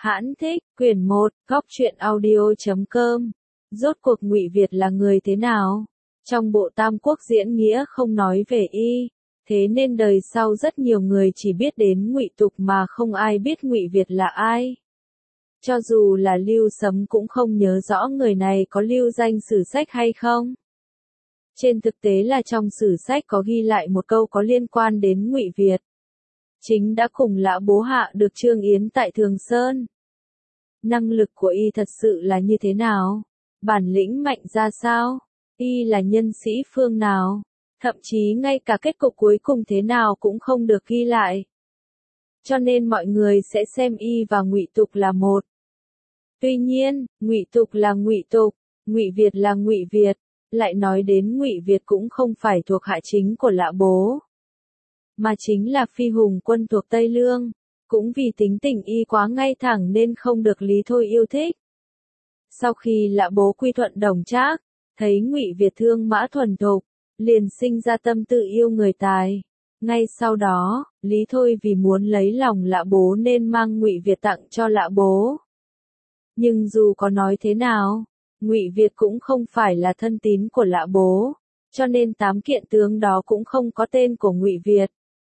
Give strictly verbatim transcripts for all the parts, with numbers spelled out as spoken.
Hãn thích, quyển một, góc truyện audio chấm com. Rốt cuộc Ngụy Việt là người thế nào? Trong bộ Tam Quốc diễn nghĩa không nói về y, thế nên đời sau rất nhiều người chỉ biết đến Ngụy Tục mà không ai biết Ngụy Việt là ai. Cho dù là Lưu Sấm cũng không nhớ rõ người này có lưu danh sử sách hay không. Trên thực tế là trong sử sách có ghi lại một câu có liên quan đến Ngụy Việt. Chính đã cùng Lã Bố hạ được Trương Yến tại Thường Sơn. Năng lực của y thật sự là như thế nào? Bản lĩnh mạnh ra sao? Y là nhân sĩ phương nào? Thậm chí ngay cả kết cục cuối cùng thế nào cũng không được ghi lại. Cho nên mọi người sẽ xem y và Ngụy Tục là một. Tuy nhiên, Ngụy Tục là Ngụy Tục, Ngụy Việt là Ngụy Việt, lại nói đến Ngụy Việt cũng không phải thuộc hạ chính của Lã Bố, mà chính là phi hùng quân thuộc Tây Lương, cũng vì tính tình y quá ngay thẳng nên không được Lý Thôi yêu thích. Sau khi Lã Bố quy thuận Đồng Trác, thấy Ngụy Việt thương mã thuần thục, liền sinh ra tâm tự yêu người tài. Ngay sau đó, Lý Thôi vì muốn lấy lòng Lã Bố nên mang Ngụy Việt tặng cho Lã Bố. Nhưng dù có nói thế nào, Ngụy Việt cũng không phải là thân tín của Lã Bố, cho nên tám kiện tướng đó cũng không có tên của Ngụy Việt.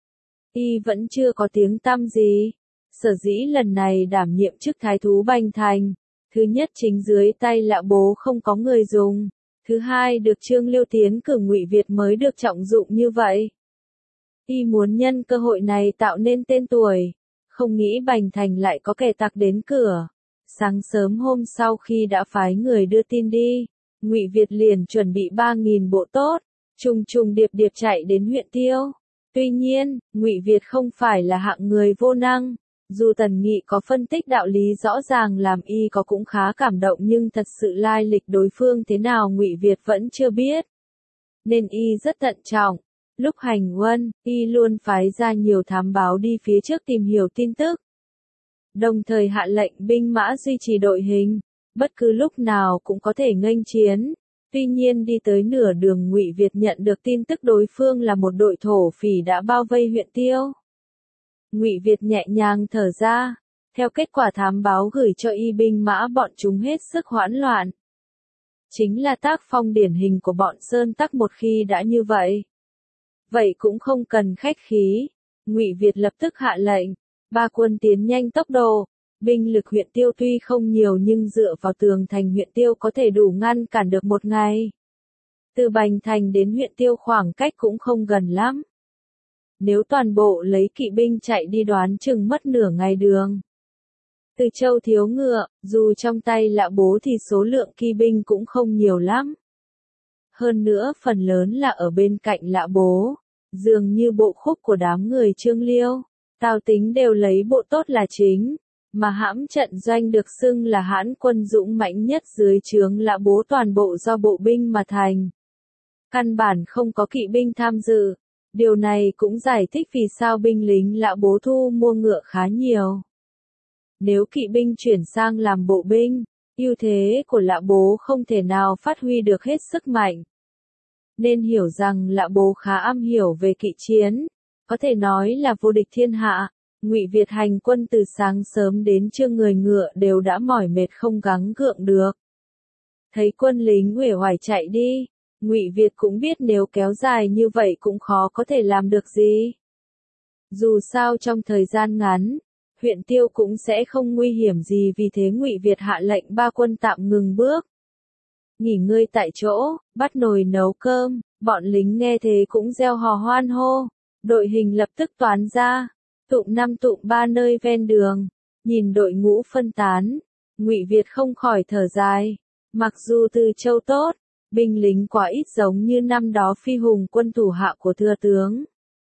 Y vẫn chưa có tiếng tăm gì. Sở dĩ lần này đảm nhiệm chức thái thú Bành Thành, thứ nhất chính dưới tay Lã Bố không có người dùng, thứ hai được Trương Liêu tiến cử Ngụy Việt mới được trọng dụng như vậy. Y muốn nhân cơ hội này tạo nên tên tuổi, không nghĩ Bành Thành lại có kẻ tặc đến cửa. Sáng sớm hôm sau khi đã phái người đưa tin đi, Ngụy Việt liền chuẩn bị ba nghìn bộ tốt, trùng trùng điệp điệp chạy đến huyện Tiêu. Tuy nhiên, Ngụy Việt không phải là hạng người vô năng, dù Tần Nghị có phân tích đạo lý rõ ràng làm y có cũng khá cảm động nhưng thật sự lai lịch đối phương thế nào Ngụy Việt vẫn chưa biết. Nên y rất thận trọng, lúc hành quân, y luôn phái ra nhiều thám báo đi phía trước tìm hiểu tin tức. Đồng thời hạ lệnh binh mã duy trì đội hình, bất cứ lúc nào cũng có thể nghênh chiến. Tuy nhiên đi tới nửa đường Ngụy Việt nhận được tin tức đối phương là một đội thổ phỉ đã bao vây huyện Tiêu. Ngụy Việt nhẹ nhàng thở ra, theo kết quả thám báo gửi cho y binh mã bọn chúng hết sức hoảng loạn. Chính là tác phong điển hình của bọn Sơn Tắc một khi đã như vậy. Vậy cũng không cần khách khí, Ngụy Việt lập tức hạ lệnh, ba quân tiến nhanh tốc độ. Binh lực huyện Tiêu tuy không nhiều nhưng dựa vào tường thành huyện Tiêu có thể đủ ngăn cản được một ngày. Từ Bành Thành đến huyện Tiêu khoảng cách cũng không gần lắm. Nếu toàn bộ lấy kỵ binh chạy đi đoán chừng mất nửa ngày đường. Từ Châu thiếu ngựa, dù trong tay Lã Bố thì số lượng kỵ binh cũng không nhiều lắm. Hơn nữa phần lớn là ở bên cạnh Lã Bố, dường như bộ khúc của đám người Trương Liêu, Tào Tính đều lấy bộ tốt là chính. Mà hãm trận doanh được xưng là hãn quân dũng mãnh nhất dưới trướng Lã Bố toàn bộ do bộ binh mà thành. Căn bản không có kỵ binh tham dự, điều này cũng giải thích vì sao binh lính Lã Bố thu mua ngựa khá nhiều. Nếu kỵ binh chuyển sang làm bộ binh, ưu thế của Lã Bố không thể nào phát huy được hết sức mạnh. Nên hiểu rằng Lã Bố khá am hiểu về kỵ chiến, có thể nói là vô địch thiên hạ. Ngụy Việt hành quân từ sáng sớm đến trưa người ngựa đều đã mỏi mệt không gắng gượng được. Thấy quân lính uể oải chạy đi, Ngụy Việt cũng biết nếu kéo dài như vậy cũng khó có thể làm được gì. Dù sao trong thời gian ngắn, huyện Tiêu cũng sẽ không nguy hiểm gì vì thế Ngụy Việt hạ lệnh ba quân tạm ngừng bước. Nghỉ ngơi tại chỗ, bắt nồi nấu cơm, bọn lính nghe thế cũng reo hò hoan hô, đội hình lập tức toán ra. Tụm năm tụm ba nơi ven đường, nhìn đội ngũ phân tán, Ngụy Việt không khỏi thở dài. Mặc dù Từ Châu tốt, binh lính quá ít giống như năm đó phi hùng quân thủ hạ của thừa tướng.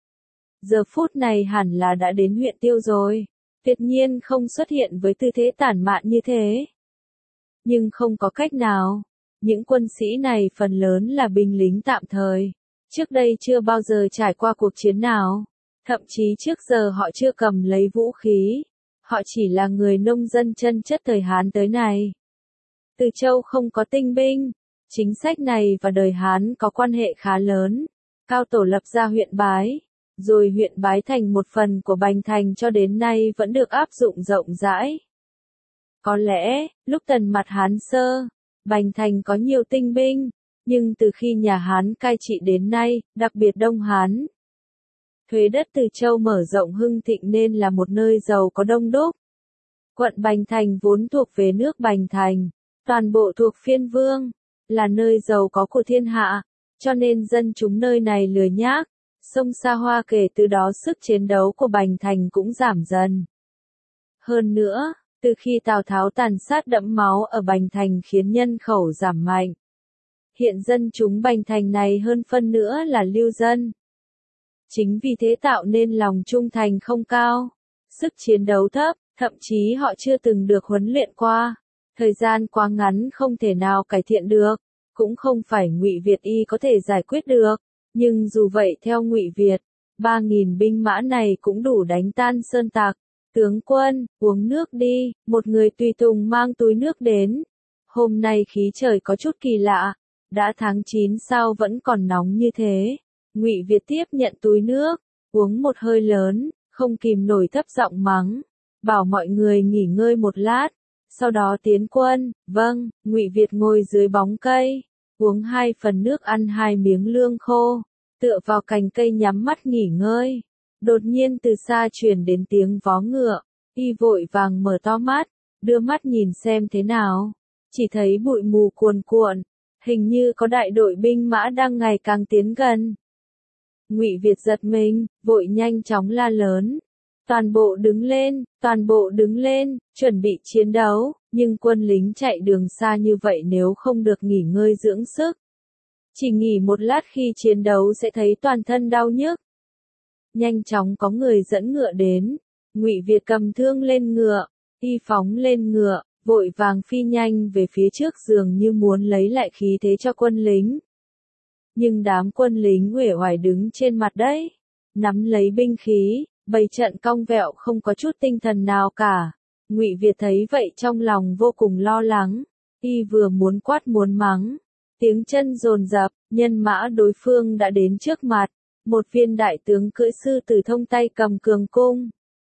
Giờ phút này hẳn là đã đến huyện Tiêu rồi, tuyệt nhiên không xuất hiện với tư thế tản mạn như thế. Nhưng không có cách nào, những quân sĩ này phần lớn là binh lính tạm thời, trước đây chưa bao giờ trải qua cuộc chiến nào. Thậm chí trước giờ họ chưa cầm lấy vũ khí, họ chỉ là người nông dân chân chất thời Hán tới này. Từ Châu không có tinh binh, chính sách này và đời Hán có quan hệ khá lớn. Cao Tổ lập ra huyện Bái, rồi huyện Bái thành một phần của Bành Thành cho đến nay vẫn được áp dụng rộng rãi. Có lẽ, lúc Tần Mặt Hán sơ, Bành Thành có nhiều tinh binh, nhưng từ khi nhà Hán cai trị đến nay, đặc biệt Đông Hán, thuế đất Từ Châu mở rộng hưng thịnh nên là một nơi giàu có đông đúc. Quận Bành Thành vốn thuộc về nước Bành Thành, toàn bộ thuộc phiên vương, là nơi giàu có của thiên hạ, cho nên dân chúng nơi này lười nhác, sông Sa Hoa kể từ đó sức chiến đấu của Bành Thành cũng giảm dần. Hơn nữa, từ khi Tào Tháo tàn sát đẫm máu ở Bành Thành khiến nhân khẩu giảm mạnh. Hiện dân chúng Bành Thành này hơn phân nữa là lưu dân. Chính vì thế tạo nên lòng trung thành không cao, sức chiến đấu thấp, thậm chí họ chưa từng được huấn luyện qua. Thời gian quá ngắn không thể nào cải thiện được, cũng không phải Ngụy Việt y có thể giải quyết được, nhưng dù vậy theo Ngụy Việt, ba nghìn binh mã này cũng đủ đánh tan sơn tặc. Tướng quân, uống nước đi, một người tùy tùng mang túi nước đến. Hôm nay khí trời có chút kỳ lạ, đã tháng chín sao vẫn còn nóng như thế. Ngụy Việt tiếp nhận túi nước, uống một hơi lớn, không kìm nổi thấp giọng mắng, bảo mọi người nghỉ ngơi một lát, sau đó tiến quân. Vâng, Ngụy Việt ngồi dưới bóng cây, uống hai phần nước ăn hai miếng lương khô, tựa vào cành cây nhắm mắt nghỉ ngơi. Đột nhiên từ xa truyền đến tiếng vó ngựa, y vội vàng mở to mắt, đưa mắt nhìn xem thế nào, chỉ thấy bụi mù cuồn cuộn, hình như có đại đội binh mã đang ngày càng tiến gần. Ngụy Việt giật mình, vội nhanh chóng la lớn, toàn bộ đứng lên, toàn bộ đứng lên, chuẩn bị chiến đấu, nhưng quân lính chạy đường xa như vậy nếu không được nghỉ ngơi dưỡng sức, chỉ nghỉ một lát khi chiến đấu sẽ thấy toàn thân đau nhức. Nhanh chóng có người dẫn ngựa đến, Ngụy Việt cầm thương lên ngựa, y phóng lên ngựa, vội vàng phi nhanh về phía trước dường như muốn lấy lại khí thế cho quân lính. Nhưng đám quân lính uể oải đứng trên mặt đất, nắm lấy binh khí, bày trận cong vẹo không có chút tinh thần nào cả. Ngụy Việt thấy vậy trong lòng vô cùng lo lắng, y vừa muốn quát muốn mắng, tiếng chân dồn dập, nhân mã đối phương đã đến trước mặt. Một viên đại tướng cưỡi sư tử thông tay cầm cường cung,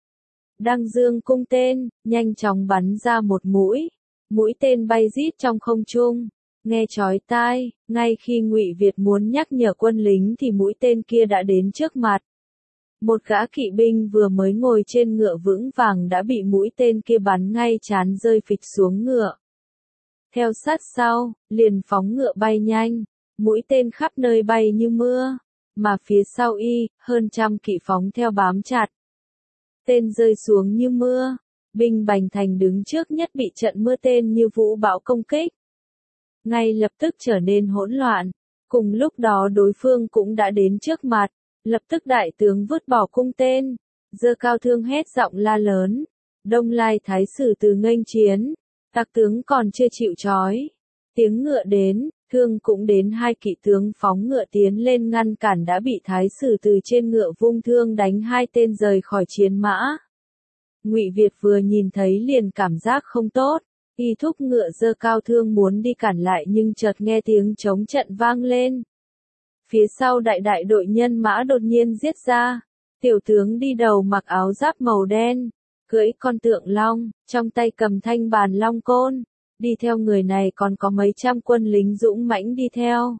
đang dương cung tên, nhanh chóng bắn ra một mũi, mũi tên bay rít trong không trung, nghe chói tai. Ngay khi Ngụy Việt muốn nhắc nhở quân lính thì mũi tên kia đã đến trước mặt. Một gã kỵ binh vừa mới ngồi trên ngựa vững vàng đã bị mũi tên kia bắn ngay trán rơi phịch xuống ngựa. Theo sát sau, liền phóng ngựa bay nhanh, mũi tên khắp nơi bay như mưa. Mà phía sau y, hơn trăm kỵ phóng theo bám chặt. Tên rơi xuống như mưa, binh Bành Thành đứng trước nhất bị trận mưa tên như vũ bão công kích. Ngay lập tức trở nên hỗn loạn, cùng lúc đó đối phương cũng đã đến trước mặt, lập tức đại tướng vứt bỏ cung tên, giơ cao thương hét giọng la lớn, Đông Lai Thái sử từ nghênh chiến, tặc tướng còn chưa chịu trói. Tiếng ngựa đến, thương cũng đến, hai kỵ tướng phóng ngựa tiến lên ngăn cản đã bị Thái sử từ trên ngựa vung thương đánh hai tên rời khỏi chiến mã. Ngụy Việt vừa nhìn thấy liền cảm giác không tốt, y thúc ngựa giơ cao thương muốn đi cản lại nhưng chợt nghe tiếng trống trận vang lên. Phía sau đại đại đội nhân mã đột nhiên giết ra, tiểu tướng đi đầu mặc áo giáp màu đen, cưỡi con tượng long, trong tay cầm thanh bàn long côn. Đi theo người này còn có mấy trăm quân lính dũng mãnh đi theo.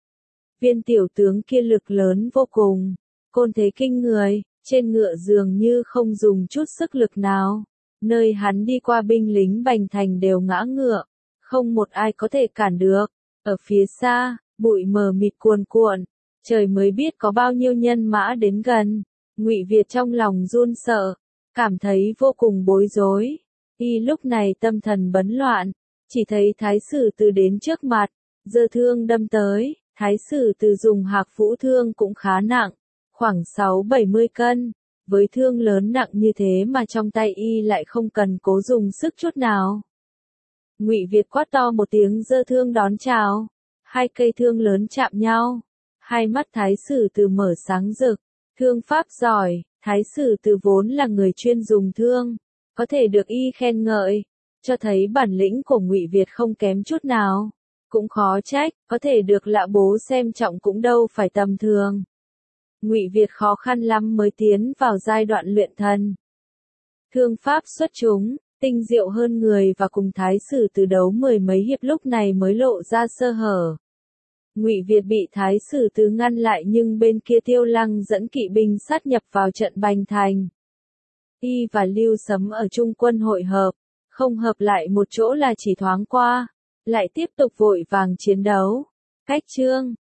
Viên tiểu tướng kia lực lớn vô cùng, côn thế kinh người, trên ngựa dường như không dùng chút sức lực nào. Nơi hắn đi qua binh lính Bành Thành đều ngã ngựa, không một ai có thể cản được. Ở phía xa, bụi mờ mịt cuồn cuộn, trời mới biết có bao nhiêu nhân mã đến gần. Ngụy Việt trong lòng run sợ, cảm thấy vô cùng bối rối. Y lúc này tâm thần bấn loạn. Chỉ thấy Thái sử từ đến trước mặt, giơ thương đâm tới. Thái sử từ dùng hạc vũ thương cũng khá nặng, khoảng sáu bảy mươi cân. Với thương lớn nặng như thế mà trong tay y lại không cần cố dùng sức chút nào. Ngụy Việt quát to một tiếng giơ thương đón chào. Hai cây thương lớn chạm nhau. Hai mắt Thái sử từ mở sáng rực. Thương pháp giỏi, Thái sử từ vốn là người chuyên dùng thương, có thể được y khen ngợi, cho thấy bản lĩnh của Ngụy Việt không kém chút nào. Cũng khó trách, có thể được lạ bố xem trọng cũng đâu phải tầm thường. Ngụy Việt khó khăn lắm mới tiến vào giai đoạn luyện thần. Thương pháp xuất chúng, tinh diệu hơn người và cùng Thái Sử Từ đấu mười mấy hiệp lúc này mới lộ ra sơ hở. Ngụy Việt bị Thái Sử Từ ngăn lại nhưng bên kia Tiêu Lăng dẫn kỵ binh sát nhập vào trận Bành Thành. Y và Lưu Sấm ở chung quân hội hợp, không hợp lại một chỗ là chỉ thoáng qua, lại tiếp tục vội vàng chiến đấu. Cách chương